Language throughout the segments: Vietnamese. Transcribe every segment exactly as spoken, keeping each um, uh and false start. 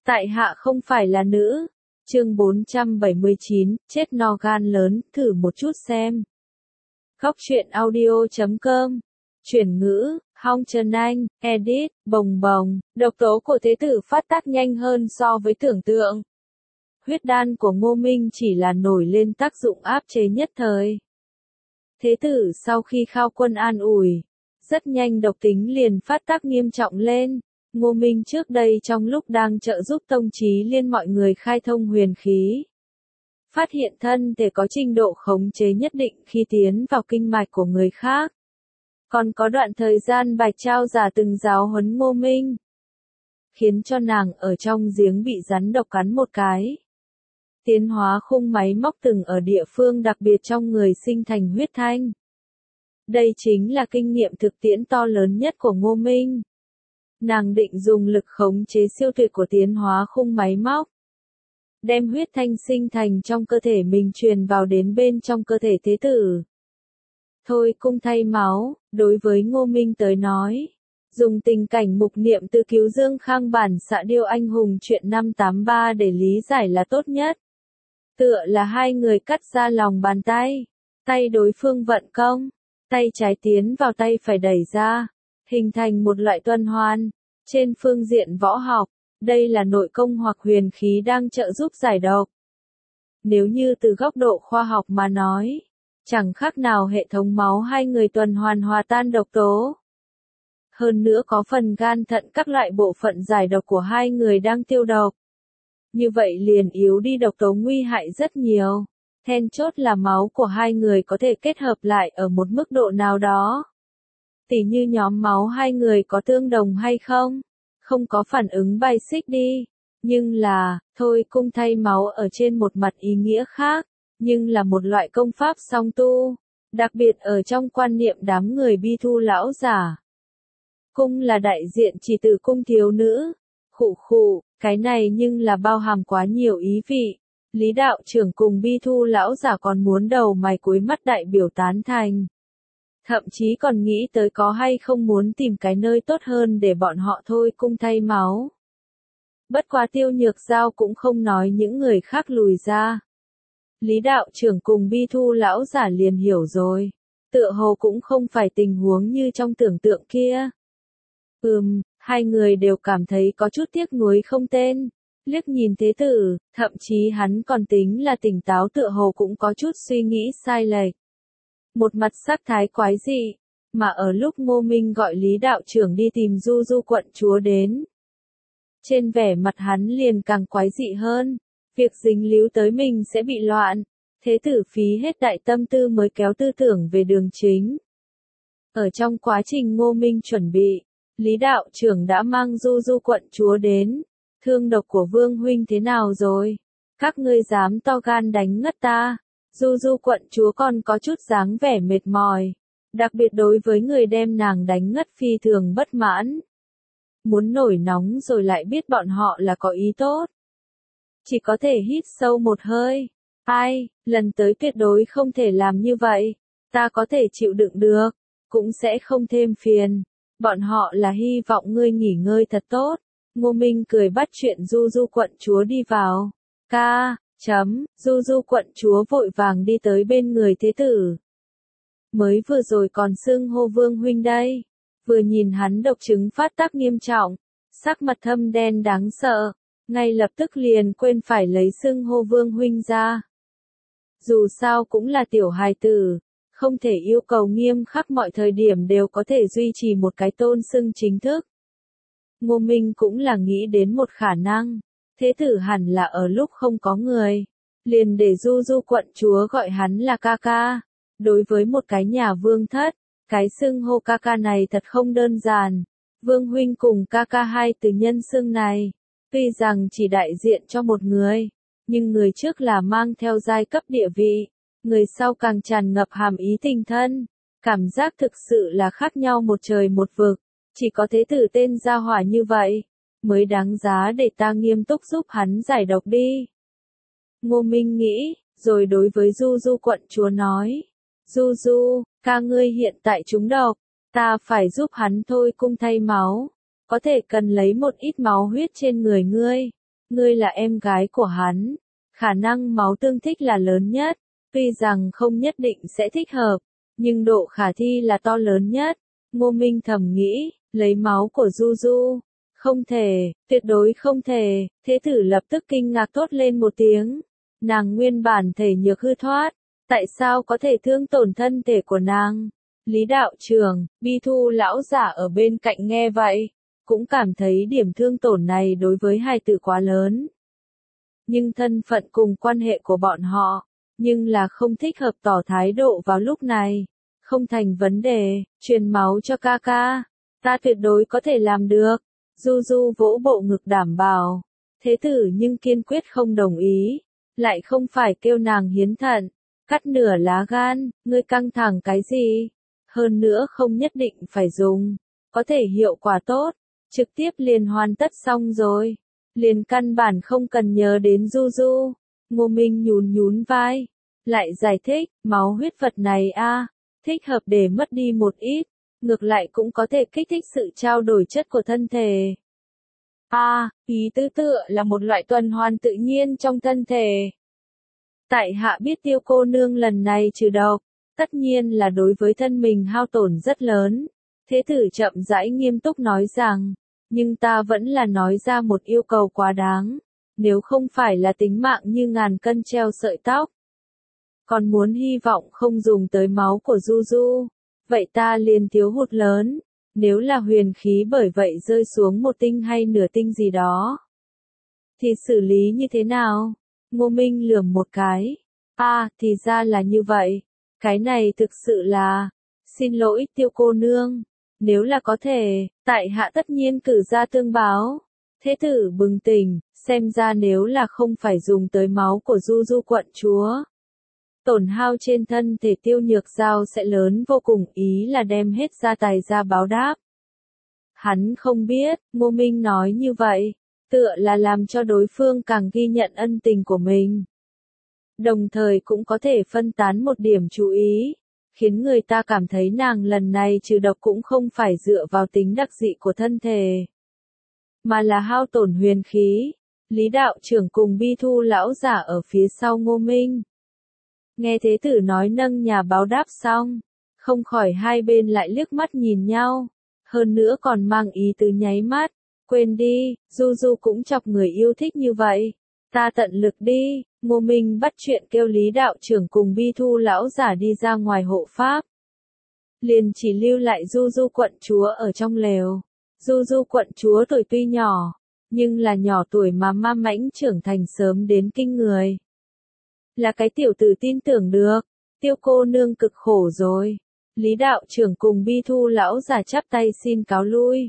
Tại hạ không phải là nữ. Chương bốn trăm bảy mươi chín, chết no gan lớn, thử một chút xem. Góc truyện audio chấm com. Chuyển ngữ, Hong Trần Anh, edit, bồng bồng, độc tố của thế tử phát tác nhanh hơn so với tưởng tượng. Huyết đan của Ngô Minh chỉ là nổi lên tác dụng áp chế nhất thời. Thế tử sau khi khao quân an ủi, rất nhanh độc tính liền phát tác nghiêm trọng lên. Ngô Minh trước đây trong lúc đang trợ giúp Tông Chí Liên mọi người khai thông huyền khí, phát hiện thân thể có trình độ khống chế nhất định khi tiến vào kinh mạch của người khác. Còn có đoạn thời gian Bạch Trao giả từng giáo huấn Ngô Minh, khiến cho nàng ở trong giếng bị rắn độc cắn một cái. Tiến hóa khung máy móc từng ở địa phương đặc biệt trong người sinh thành huyết thanh. Đây chính là kinh nghiệm thực tiễn to lớn nhất của Ngô Minh. Nàng định dùng lực khống chế siêu tuyệt của tiến hóa khung máy móc, đem huyết thanh sinh thành trong cơ thể mình truyền vào đến bên trong cơ thể thế tử. Thôi cung thay máu, đối với Ngô Minh tới nói, dùng tình cảnh mục niệm từ cứu Dương Khang bản xạ điêu anh hùng chuyện năm tám ba để lý giải là tốt nhất. Tựa là hai người cắt ra lòng bàn tay, tay đối phương vận công, tay trái tiến vào tay phải đẩy ra, hình thành một loại tuần hoàn. Trên phương diện võ học, đây là nội công hoặc huyền khí đang trợ giúp giải độc. Nếu như từ góc độ khoa học mà nói, chẳng khác nào hệ thống máu hai người tuần hoàn hòa tan độc tố. Hơn nữa có phần gan thận các loại bộ phận giải độc của hai người đang tiêu độc. Như vậy liền yếu đi độc tố nguy hại rất nhiều. Then chốt là máu của hai người có thể kết hợp lại ở một mức độ nào đó. Tỉ như nhóm máu hai người có tương đồng hay không? Không có phản ứng bài xích đi. Nhưng là, thôi cung thay máu ở trên một mặt ý nghĩa khác, nhưng là một loại công pháp song tu. Đặc biệt ở trong quan niệm đám người bi thu lão giả. Cung là đại diện chỉ từ cung thiếu nữ. Khụ khụ, cái này nhưng là bao hàm quá nhiều ý vị. Lý đạo trưởng cùng bi thu lão giả còn muốn đầu mày cuối mắt đại biểu tán thành. Thậm chí còn nghĩ tới có hay không muốn tìm cái nơi tốt hơn để bọn họ thôi cung thay máu. Bất quá Tiêu Nhược Giao cũng không nói những người khác lùi ra. Lý đạo trưởng cùng bi thu lão giả liền hiểu rồi. Tựa hồ cũng không phải tình huống như trong tưởng tượng kia. Ừm, hai người đều cảm thấy có chút tiếc nuối không tên. Liếc nhìn thế tử, thậm chí hắn còn tính là tỉnh táo tựa hồ cũng có chút suy nghĩ sai lệch. Một mặt sắc thái quái dị, mà ở lúc Ngô Minh gọi Lý đạo trưởng đi tìm Du Du quận chúa đến. Trên vẻ mặt hắn liền càng quái dị hơn, việc dính líu tới mình sẽ bị loạn, thế tử phí hết đại tâm tư mới kéo tư tưởng về đường chính. Ở trong quá trình Ngô Minh chuẩn bị, Lý đạo trưởng đã mang Du Du quận chúa đến, thương độc của Vương huynh thế nào rồi? Các ngươi dám to gan đánh ngất ta? Du Du quận chúa còn có chút dáng vẻ mệt mỏi, đặc biệt đối với người đem nàng đánh ngất phi thường bất mãn. Muốn nổi nóng rồi lại biết bọn họ là có ý tốt. Chỉ có thể hít sâu một hơi. Ai, lần tới tuyệt đối không thể làm như vậy. Ta có thể chịu đựng được, cũng sẽ không thêm phiền. Bọn họ là hy vọng ngươi nghỉ ngơi thật tốt. Ngô Minh cười bắt chuyện Du Du quận chúa đi vào. Ca. Chấm, Du Du quận chúa vội vàng đi tới bên người thế tử. Mới vừa rồi còn xưng hô Vương huynh đây. Vừa nhìn hắn độc chứng phát tác nghiêm trọng, sắc mặt thâm đen đáng sợ, ngay lập tức liền quên phải lấy xưng hô Vương huynh ra. Dù sao cũng là tiểu hài tử, không thể yêu cầu nghiêm khắc mọi thời điểm đều có thể duy trì một cái tôn xưng chính thức. Ngô Minh cũng là nghĩ đến một khả năng. Thế tử hẳn là ở lúc không có người, liền để Du Du quận chúa gọi hắn là ca ca. Đối với một cái nhà vương thất, cái xưng hô ca ca này thật không đơn giản. Vương huynh cùng ca ca hai từ nhân xưng này, tuy rằng chỉ đại diện cho một người, nhưng người trước là mang theo giai cấp địa vị, người sau càng tràn ngập hàm ý tình thân. Cảm giác thực sự là khác nhau một trời một vực, chỉ có thế tử tên gia hỏa như vậy mới đáng giá để ta nghiêm túc giúp hắn giải độc đi. Ngô Minh nghĩ, rồi đối với Du Du quận chúa nói. Du Du, ca ngươi hiện tại trúng độc, ta phải giúp hắn thôi cung thay máu. Có thể cần lấy một ít máu huyết trên người ngươi. ngươi là em gái của hắn, khả năng máu tương thích là lớn nhất, tuy rằng không nhất định sẽ thích hợp, nhưng độ khả thi là to lớn nhất. Ngô Minh thầm nghĩ, lấy máu của Du Du, không thể, tuyệt đối không thể. Thế tử lập tức kinh ngạc thốt lên một tiếng, nàng nguyên bản thể nhược hư thoát, tại sao có thể thương tổn thân thể của nàng? Lý đạo trưởng, Bi Thu lão giả ở bên cạnh nghe vậy, cũng cảm thấy điểm thương tổn này đối với hài tử quá lớn. Nhưng thân phận cùng quan hệ của bọn họ, nhưng là không thích hợp tỏ thái độ vào lúc này. Không thành vấn đề, truyền máu cho ca ca, ta tuyệt đối có thể làm được. Du Du vỗ bộ ngực đảm bảo. Thế tử nhưng kiên quyết không đồng ý, lại không phải kêu nàng hiến thận, cắt nửa lá gan, ngươi căng thẳng cái gì? Hơn nữa không nhất định phải dùng, có thể hiệu quả tốt, trực tiếp liền hoàn tất xong rồi. Liền căn bản không cần nhớ đến Du Du. Ngô Minh nhún nhún vai, lại giải thích, máu huyết vật này a, thích hợp để mất đi một ít, ngược lại cũng có thể kích thích sự trao đổi chất của thân thể. A, à, ý tứ tựa là một loại tuần hoàn tự nhiên trong thân thể. Tại hạ biết Tiêu cô nương lần này trừ độc, tất nhiên là đối với thân mình hao tổn rất lớn. Thế tử chậm rãi nghiêm túc nói rằng, nhưng ta vẫn là nói ra một yêu cầu quá đáng, nếu không phải là tính mạng như ngàn cân treo sợi tóc. Còn muốn hy vọng không dùng tới máu của Du Du, vậy ta liền thiếu hụt lớn, nếu là huyền khí bởi vậy rơi xuống một tinh hay nửa tinh gì đó, thì xử lý như thế nào? Ngô Minh lườm một cái, a, à, thì ra là như vậy, cái này thực sự là, xin lỗi Tiêu cô nương, nếu là có thể, tại hạ tất nhiên cử ra tương báo. Thế tử bừng tỉnh, xem ra nếu là không phải dùng tới máu của Du Du quận chúa, tổn hao trên thân thể Tiêu Nhược Giao sẽ lớn vô cùng, ý là đem hết gia tài ra báo đáp. Hắn không biết, Ngô Minh nói như vậy, tựa là làm cho đối phương càng ghi nhận ân tình của mình. Đồng thời cũng có thể phân tán một điểm chú ý, khiến người ta cảm thấy nàng lần này trừ độc cũng không phải dựa vào tính đặc dị của thân thể, mà là hao tổn huyền khí. Lý đạo trưởng cùng Bi Thu lão giả ở phía sau Ngô Minh. Nghe thế tử nói nâng nhà báo đáp xong, không khỏi hai bên lại liếc mắt nhìn nhau, hơn nữa còn mang ý tứ nháy mắt, quên đi, Du Du cũng chọc người yêu thích như vậy, ta tận lực đi. Ngô Minh bắt chuyện kêu Lý đạo trưởng cùng Bi Thu lão giả đi ra ngoài hộ pháp. Liền chỉ lưu lại Du Du quận chúa ở trong lều. Du Du quận chúa tuổi tuy nhỏ, nhưng là nhỏ tuổi mà ma mãnh trưởng thành sớm đến kinh người. Là cái tiểu tử tin tưởng được, Tiêu cô nương cực khổ rồi. Lý đạo trưởng cùng Bi Thu lão giả chắp tay xin cáo lui.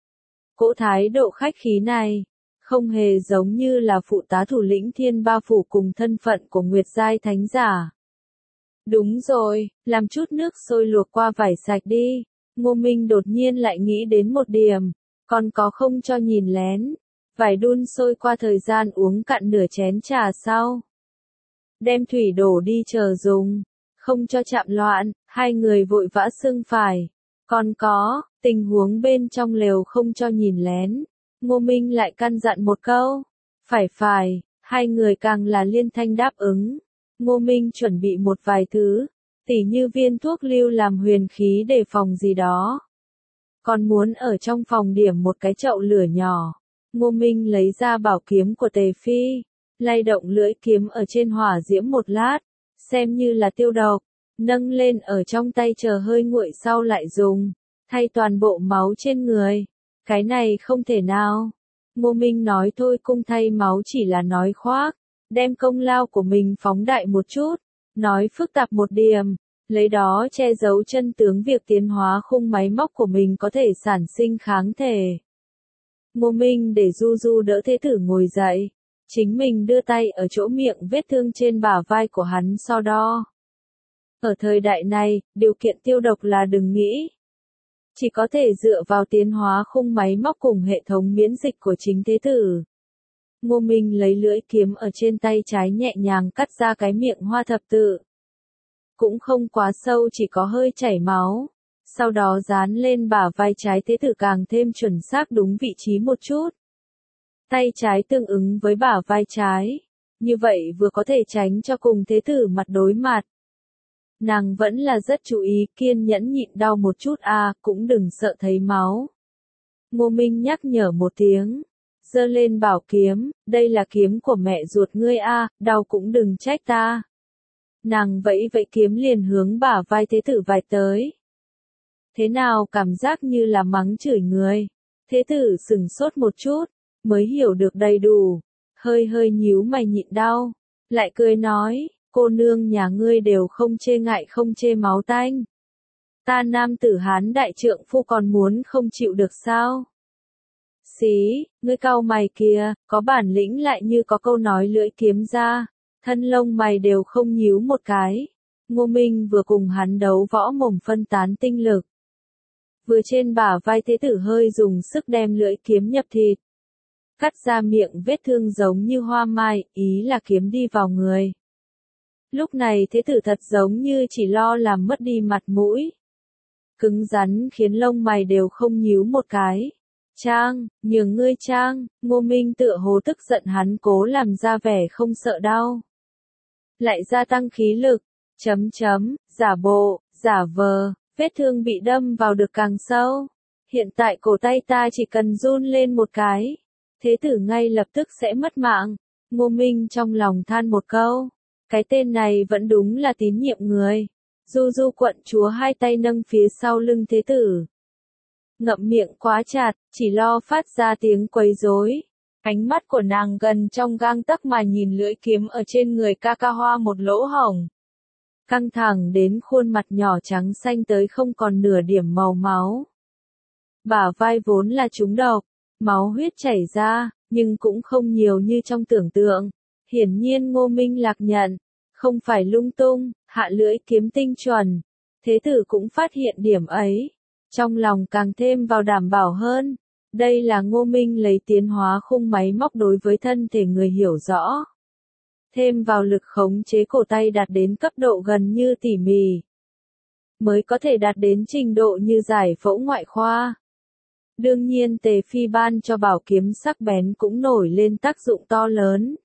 Cỗ thái độ khách khí này, không hề giống như là phụ tá thủ lĩnh Thiên Ba Phủ cùng thân phận của Nguyệt Giai Thánh Giả. Đúng rồi, làm chút nước sôi luộc qua vải sạch đi. Ngô Minh đột nhiên lại nghĩ đến một điểm, còn có không cho nhìn lén. Vải đun sôi qua thời gian uống cạn nửa chén trà sau. Đem thủy đổ đi chờ dùng, không cho chạm loạn, hai người vội vã xưng phải. Còn có, tình huống bên trong lều không cho nhìn lén. Ngô Minh lại căn dặn một câu. Phải phải, hai người càng là liên thanh đáp ứng. Ngô Minh chuẩn bị một vài thứ, tỉ như viên thuốc lưu làm huyền khí đề phòng gì đó. Còn muốn ở trong phòng điểm một cái chậu lửa nhỏ. Ngô Minh lấy ra bảo kiếm của Tề Phi, lay động lưỡi kiếm ở trên hỏa diễm một lát, xem như là tiêu độc, nâng lên ở trong tay chờ hơi nguội sau lại dùng, thay toàn bộ máu trên người. Cái này không thể nào. Ngô Minh nói thôi cung thay máu chỉ là nói khoác, đem công lao của mình phóng đại một chút, nói phức tạp một điểm, lấy đó che giấu chân tướng việc tiến hóa khung máy móc của mình có thể sản sinh kháng thể. Ngô Minh để Du Du đỡ thế tử ngồi dậy, chính mình đưa tay ở chỗ miệng vết thương trên bả vai của hắn so đo. Ở thời đại này, điều kiện tiêu độc là đừng nghĩ. Chỉ có thể dựa vào tiến hóa khung máy móc cùng hệ thống miễn dịch của chính thế tử. Ngô Minh lấy lưỡi kiếm ở trên tay trái nhẹ nhàng cắt ra cái miệng hoa thập tự. Cũng không quá sâu, chỉ có hơi chảy máu. Sau đó dán lên bả vai trái thế tử càng thêm chuẩn xác đúng vị trí một chút. tay trái tương ứng với bả vai trái. Như vậy vừa có thể tránh cho cùng thế tử mặt đối mặt. Nàng vẫn là rất chú ý, kiên nhẫn nhịn đau một chút a, à, cũng đừng sợ thấy máu. Ngô Minh nhắc nhở một tiếng, giơ lên bảo kiếm, đây là kiếm của mẹ ruột ngươi a, à, đau cũng đừng trách ta. Nàng vẫy vẫy kiếm liền hướng bả vai thế tử vài tới. Thế nào cảm giác như là mắng chửi người? Thế tử sừng sốt một chút, mới hiểu được đầy đủ, hơi hơi nhíu mày nhịn đau, lại cười nói, cô nương nhà ngươi đều không chê ngại không chê máu tanh. Ta nam tử Hán đại trượng phu còn muốn không chịu được sao? Xí, ngươi cau mày kìa, có bản lĩnh lại như có câu nói lưỡi kiếm ra, thân lông mày đều không nhíu một cái. Ngô Minh vừa cùng hắn đấu võ mồm phân tán tinh lực. Vừa trên bả vai thế tử hơi dùng sức đem lưỡi kiếm nhập thịt. Cắt ra miệng vết thương giống như hoa mai, ý là kiếm đi vào người. Lúc này thế tử thật giống như chỉ lo làm mất đi mặt mũi. Cứng rắn khiến lông mày đều không nhíu một cái. Trang, nhường ngươi Trang, Ngô Minh tựa hồ tức giận hắn cố làm ra vẻ không sợ đau. Lại gia tăng khí lực, chấm chấm, giả bộ, giả vờ, vết thương bị đâm vào được càng sâu. Hiện tại cổ tay ta chỉ cần run lên một cái, thế tử ngay lập tức sẽ mất mạng. Ngô Minh trong lòng than một câu, cái tên này vẫn đúng là tín nhiệm người. Du Du quận chúa hai tay nâng phía sau lưng thế tử. Ngậm miệng quá chặt, chỉ lo phát ra tiếng quấy rối. Ánh mắt của nàng gần trong gang tấc mà nhìn lưỡi kiếm ở trên người ca ca hoa một lỗ hổng. Căng thẳng đến khuôn mặt nhỏ trắng xanh tới không còn nửa điểm màu máu. Bả vai vốn là trúng độc, máu huyết chảy ra, nhưng cũng không nhiều như trong tưởng tượng. Hiển nhiên Ngô Minh lạc nhận, không phải lung tung, hạ lưỡi kiếm tinh chuẩn. Thế tử cũng phát hiện điểm ấy, trong lòng càng thêm vào đảm bảo hơn. Đây là Ngô Minh lấy tiến hóa khung máy móc đối với thân thể người hiểu rõ. Thêm vào lực khống chế cổ tay đạt đến cấp độ gần như tỉ mỉ, mới có thể đạt đến trình độ như giải phẫu ngoại khoa. Đương nhiên Tề Phi ban cho bảo kiếm sắc bén cũng nổi lên tác dụng to lớn.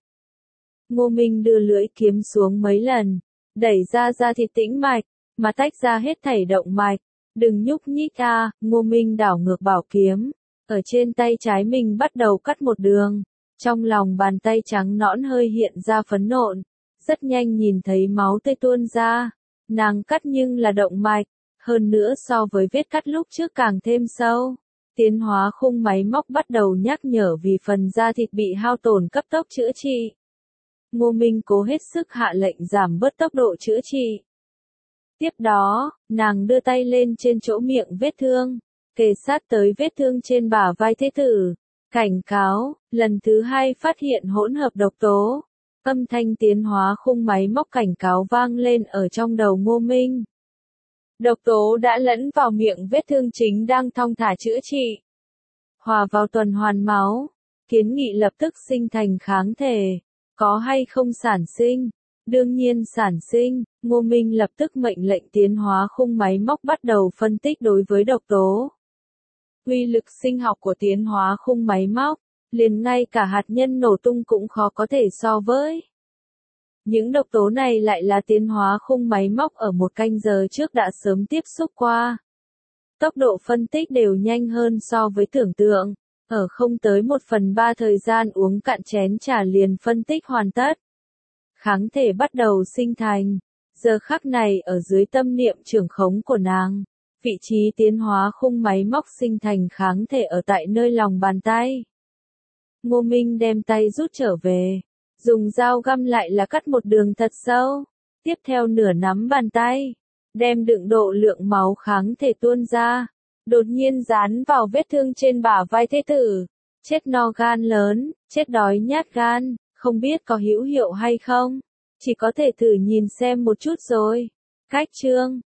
Ngô Minh đưa lưỡi kiếm xuống mấy lần, đẩy ra ra thịt tĩnh mạch, mà tách ra hết thảy động mạch. Đừng nhúc nhích a, Ngô Minh đảo ngược bảo kiếm, ở trên tay trái mình bắt đầu cắt một đường. Trong lòng bàn tay trắng nõn hơi hiện ra phấn nộn, rất nhanh nhìn thấy máu tươi tuôn ra. Nàng cắt nhưng là động mạch, hơn nữa so với vết cắt lúc trước càng thêm sâu. Tiến hóa khung máy móc bắt đầu nhắc nhở vì phần da thịt bị hao tổn cấp tốc chữa trị. Ngô Minh cố hết sức hạ lệnh giảm bớt tốc độ chữa trị. Tiếp đó, nàng đưa tay lên trên chỗ miệng vết thương, kề sát tới vết thương trên bả vai thế tử. Cảnh cáo, lần thứ hai phát hiện hỗn hợp độc tố. Âm thanh tiến hóa khung máy móc cảnh cáo vang lên ở trong đầu Ngô Minh. Độc tố đã lẫn vào miệng vết thương chính đang thong thả chữa trị. Hòa vào tuần hoàn máu, kiến nghị lập tức sinh thành kháng thể. Có hay không sản sinh? Đương nhiên sản sinh. Ngô Minh lập tức mệnh lệnh tiến hóa khung máy móc bắt đầu phân tích đối với độc tố. Uy lực sinh học của tiến hóa khung máy móc, liền ngay cả hạt nhân nổ tung cũng khó có thể so với. Những độc tố này lại là tiến hóa khung máy móc ở một canh giờ trước đã sớm tiếp xúc qua. Tốc độ phân tích đều nhanh hơn so với tưởng tượng, ở không tới một phần ba thời gian uống cạn chén trà liền phân tích hoàn tất. Kháng thể bắt đầu sinh thành, giờ khắc này ở dưới tâm niệm trưởng khống của nàng. Vị trí tiến hóa khung máy móc sinh thành kháng thể ở tại nơi lòng bàn tay. Ngô Minh đem tay rút trở về, dùng dao găm lại là cắt một đường thật sâu, tiếp theo nửa nắm bàn tay, đem đựng độ lượng máu kháng thể tuôn ra, đột nhiên dán vào vết thương trên bả vai thế tử. Chết no gan lớn, chết đói nhát gan, không biết có hữu hiệu hay không, chỉ có thể thử nhìn xem một chút rồi. Cách chương